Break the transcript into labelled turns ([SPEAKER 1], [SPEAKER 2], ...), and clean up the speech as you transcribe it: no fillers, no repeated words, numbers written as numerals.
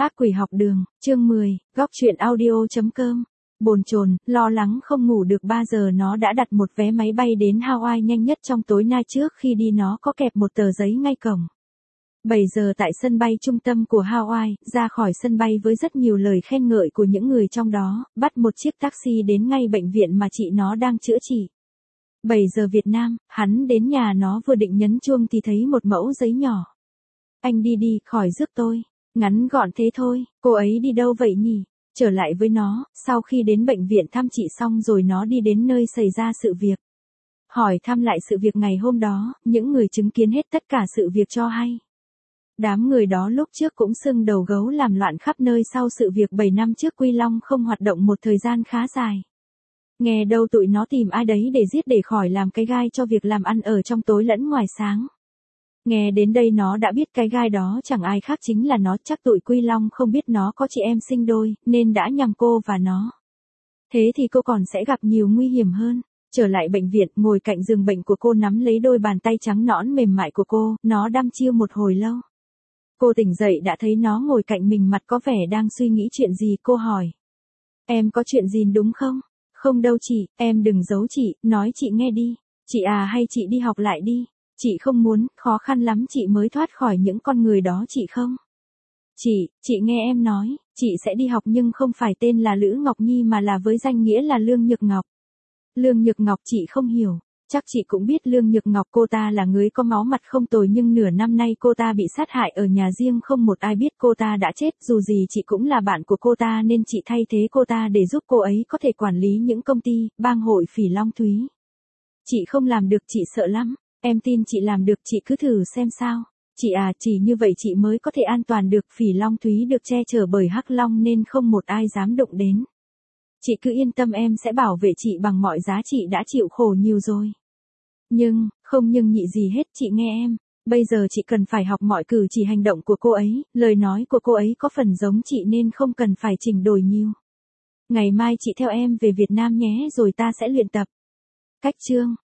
[SPEAKER 1] Ác quỷ học đường, chương 10, góc truyện audio.com. Bồn chồn, lo lắng không ngủ được 3 giờ nó đã đặt một vé máy bay đến Hawaii nhanh nhất trong tối nay. Trước khi đi nó có kẹp một tờ giấy ngay cổng. 7 giờ tại sân bay trung tâm của Hawaii, ra khỏi sân bay với rất nhiều lời khen ngợi của những người trong đó, bắt một chiếc taxi đến ngay bệnh viện mà chị nó đang chữa trị. 7 giờ Việt Nam, hắn đến nhà nó vừa định nhấn chuông thì thấy một mẫu giấy nhỏ. Anh đi khỏi rước tôi. Ngắn gọn thế thôi, cô ấy đi đâu vậy nhỉ? Trở lại với nó, sau khi đến bệnh viện thăm chị xong rồi nó đi đến nơi xảy ra sự việc. Hỏi thăm lại sự việc ngày hôm đó, những người chứng kiến hết tất cả sự việc cho hay. Đám người đó lúc trước cũng xưng đầu gấu làm loạn khắp nơi sau sự việc 7 năm trước Quy Long không hoạt động một thời gian khá dài. Nghe đâu tụi nó tìm ai đấy để giết để khỏi làm cái gai cho việc làm ăn ở trong tối lẫn ngoài sáng. Nghe đến đây nó đã biết cái gai đó chẳng ai khác chính là nó, chắc tụi Quy Long không biết nó có chị em sinh đôi, nên đã nhằm cô và nó. Thế thì cô còn sẽ gặp nhiều nguy hiểm hơn. Trở lại bệnh viện, ngồi cạnh giường bệnh của cô nắm lấy đôi bàn tay trắng nõn mềm mại của cô, nó đăm chiêu một hồi lâu. Cô tỉnh dậy đã thấy nó ngồi cạnh mình, mặt có vẻ đang suy nghĩ chuyện gì. Cô hỏi. Em có chuyện gì đúng không? Không đâu chị, em đừng giấu chị, nói chị nghe đi. Chị à, hay chị đi học lại đi. Chị không muốn, khó khăn lắm chị mới thoát khỏi những con người đó chị không? Chị nghe em nói, chị sẽ đi học nhưng không phải tên là Lữ Ngọc Nhi mà là với danh nghĩa là Lương Nhược Ngọc. Lương Nhược Ngọc chị không hiểu, chắc chị cũng biết Lương Nhược Ngọc, cô ta là người có máu mặt không tồi nhưng nửa năm nay cô ta bị sát hại ở nhà riêng, không một ai biết cô ta đã chết. Dù gì chị cũng là bạn của cô ta nên chị thay thế cô ta để giúp cô ấy có thể quản lý những công ty, bang hội Phỉ Long Thúy. Chị không làm được, chị sợ lắm. Em tin chị làm được, chị cứ thử xem sao. Chị à, chỉ như vậy chị mới có thể an toàn được. Phỉ Long Thúy được che chở bởi Hắc Long nên không một ai dám động đến. Chị cứ yên tâm, em sẽ bảo vệ chị bằng mọi giá, chị đã chịu khổ nhiều rồi. Không nhưng nhị gì hết, chị nghe em. Bây giờ chị cần phải học mọi cử chỉ hành động của cô ấy, lời nói của cô ấy có phần giống chị nên không cần phải chỉnh đổi nhiều. Ngày mai chị theo em về Việt Nam nhé, rồi ta sẽ luyện tập. Cách chương,